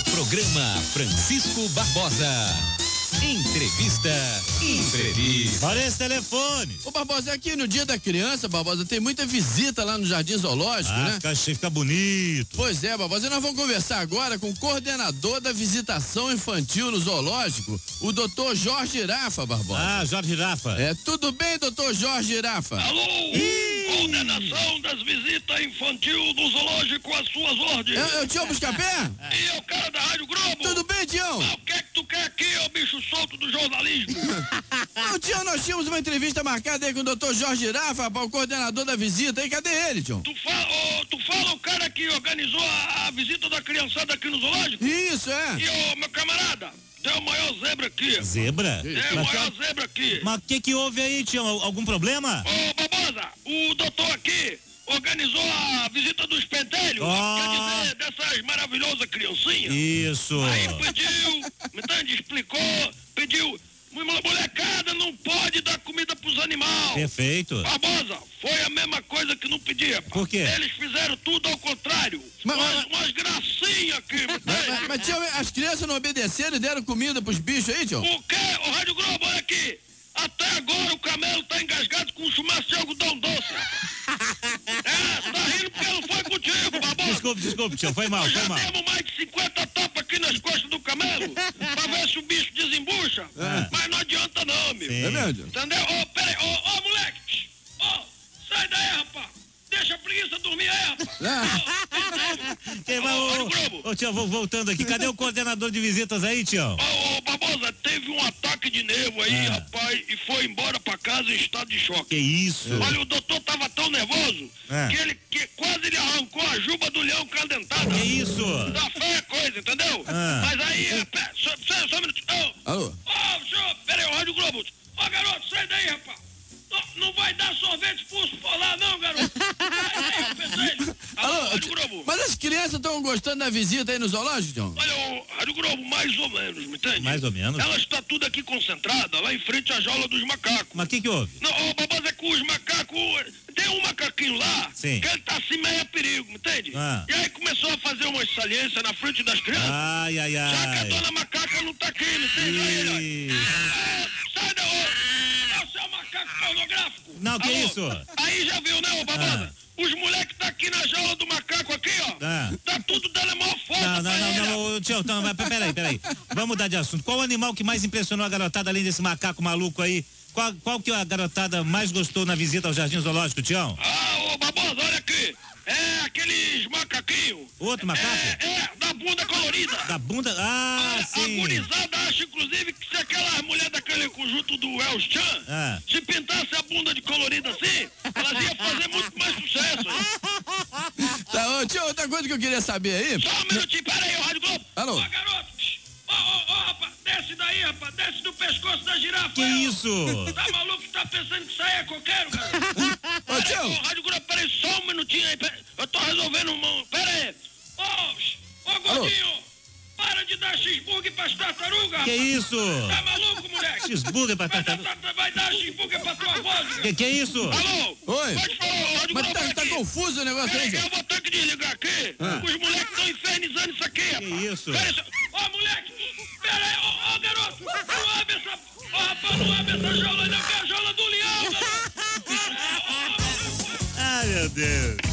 Programa Francisco Barbosa. Entrevista. Olha esse telefone. Ô, Barbosa, aqui no Dia da Criança, Barbosa, tem muita visita lá no Jardim Zoológico, né? Fica bonito. Pois é, Barbosa, e nós vamos conversar agora com o coordenador da visitação infantil no zoológico, o doutor Jorge Girafa, Barbosa. Jorge Girafa. Tudo bem, doutor Jorge Girafa? Alô? Coordenação das visitas infantil do zoológico às suas ordens. É o Tião Buscapé? E é o cara da Rádio Globo. Tudo bem, Tião? O que é que tu quer aqui, ô bicho solto do jornalismo? Não, Tião, nós tínhamos uma entrevista marcada aí com o doutor Jorge Girafa, o coordenador da visita, e cadê ele, Tião? Tu fala o cara que organizou a visita da criançada aqui no zoológico? Isso, é. E, ô, meu camarada, tem o maior zebra aqui. Zebra? É, o maior zebra aqui. Mas o que houve aí, Tião? Algum problema? Ô, Barbosa, o doutor aqui organizou a visita dos pentelhos, quer dizer, dessas maravilhosas criancinhas. Isso. Aí pediu, me entende? Explicou, pediu, molecada não pode dar comida pros animais. Perfeito. Barbosa, foi a mesma coisa que não pedia. Por quê? Eles fizeram tudo ao contrário. Umas gracinhas aqui, me entende? Mas, Tião, as crianças não obedeceram e deram comida pros bichos aí, Tião? O quê? Ô, Rádio Globo, olha aqui. Até agora o camelo tá engasgado com um chumaço de algodão doce. Tá rindo porque não foi contigo, Barbosa. Desculpe, Tião, foi mal. Já temos mais de 50 tapas aqui nas costas do camelo pra ver se o bicho desembucha. Mas não adianta não, amigo. Sim. É mesmo? Entendeu? Ô, peraí, ô, moleque. Ô, sai daí, rapaz. Deixa a preguiça dormir aí, rapaz. Rádio Globo. Ô, Tião, voltando aqui, cadê o coordenador de visitas aí, Tião? Ô, Barbosa, teve um ataque de nervo aí, rapaz, e foi embora pra casa em estado de choque. Que isso? Olha, o doutor tava tão nervoso que quase ele arrancou a juba do leão cadentada. Que isso? Tá feia a coisa, entendeu? Mas aí, só um minutinho. Alô? Ô, senhor, peraí, o Rádio Globo. Ô, garoto, sai daí, rapaz. Não vai dar sorvete expulso por lá, não, garoto. Sai daí, eu pensei. Alô, Rádio Globo. Mas as crianças estão gostando da visita aí no zoológico, Tião? Olha, o Rádio Globo, mais ou menos, me entende? Mais ou menos? Ela está tudo aqui concentrada, lá em frente à jaula dos macacos. Mas o que houve? Não, ô, Barbosa, é com os macacos. Tem um macaquinho lá, Sim. que ele tá assim meio a perigo, me entende? E aí começou a fazer umas saliências na frente das crianças. Ai. Já que a dona macaca não tá aqui, me entende? Aí, sai da hora. Você é um macaco pornográfico. Não, que isso? Aí já viu, né, ô Barbosa? Os moleques tá aqui na jaula do macaco aqui, ó. Tá tudo dando a maior foto. Não, Tião, peraí. Vamos mudar de assunto. Qual o animal que mais impressionou a garotada, além desse macaco maluco aí? Qual que a garotada mais gostou na visita ao Jardim Zoológico, Tião? Ô Barbosa, olha aqui. É aqueles macaquinhos. Outro macaco? Da bunda colorida. Da bunda? Sim. A gurizada acha, inclusive, que se aquela mulher daquele conjunto do El Chan, se pintasse a bunda de colorida assim, elas iam fazer muito mais sucesso. Tá, ô, Tião, outra coisa que eu queria saber aí. Só um minutinho, pera aí, Rádio Globo. Alô? Ô, garoto. Ô, rapaz, desce daí, rapaz, desce do pescoço da girafa. Que isso? Tá maluco? Tá pensando que isso aí é coqueiro, cara? Ô, Tião. Rádio Globo, pera aí, só um minutinho aí, eu tô resolvendo pera aí. Ô, gordinho, para de dar cheeseburger pras tartarugas. Que isso? Tá maluco, moleque? Cheeseburger pra tartaruga? Vai dar cheeseburger pra tua voz. Que isso? Alô? Oi. Pode falar, Rádio Mas Globo tá aqui. confuso o negócio aí, Tião? Eu vou ter que desligar aqui. Os moleques estão infernizando isso aqui, rapaz. Que isso? Pera aí, ô, moleque, pera aí, ô, garoto, não abre essa... Ô, rapaz, não abre essa jaula não, que é a jaula do leão, garoto. Ai, meu Deus.